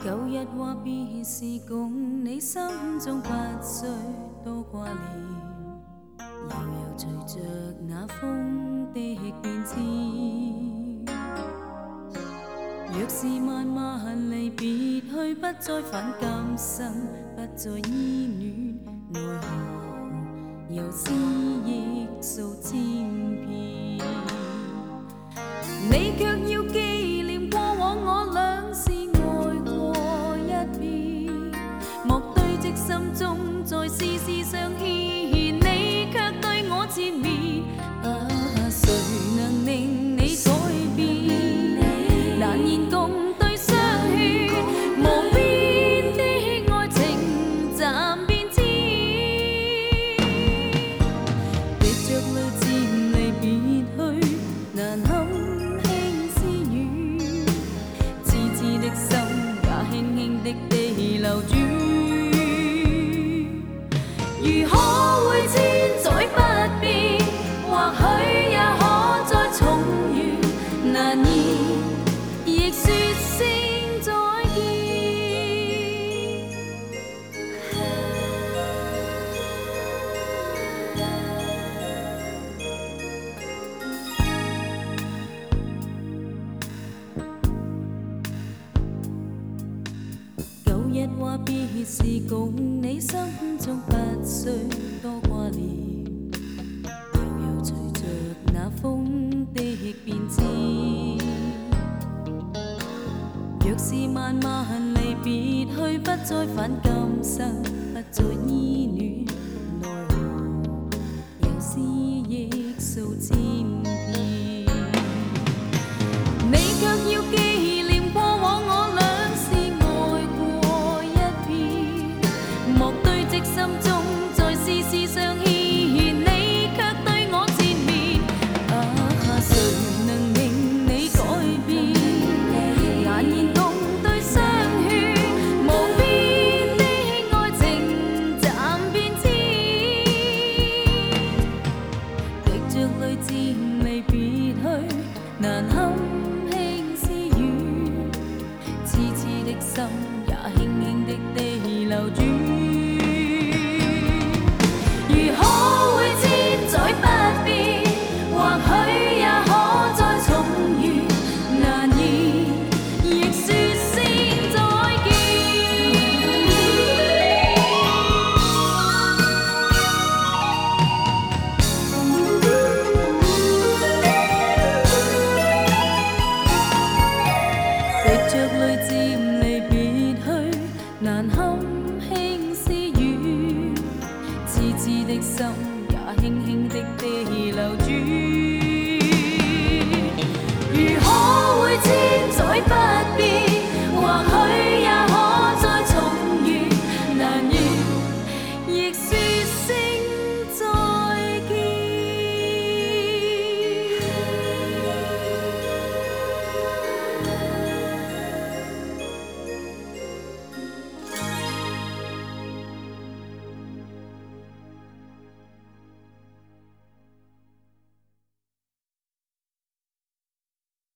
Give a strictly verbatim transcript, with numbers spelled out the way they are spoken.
舊日話別是共你心中不需多掛念，悠悠隨着那風的變遷。若是萬萬離別去，不再返今生，不再依戀，奈何又思憶數千遍。你卻要紀念過往我倆是愛過一遍，莫堆積心中再事事相牽，你卻對我纏綿。啊，誰能令你改變？難言共對相勸，無邊的愛情暫變遷，滴着淚漸離別去，難堪輕私語，痴痴的心也輕輕的地流轉。如可會千載不變，或許也可再重遇，難言亦說聲再見。舊日話別是共你心中不需多掛念，悠悠隨着那風的變遷。若是萬萬離別去，不再返今生，不再依戀，奈何又思憶數千遍。你卻要紀念過往我倆是愛過一遍，莫堆積心中再事事相牽，你卻對我纏綿。啊，誰能令你改變？難言共對相勸，無邊的愛情暫變遷，滴着淚漸離別去，難堪輕私語，痴痴的心也輕輕的地流轉。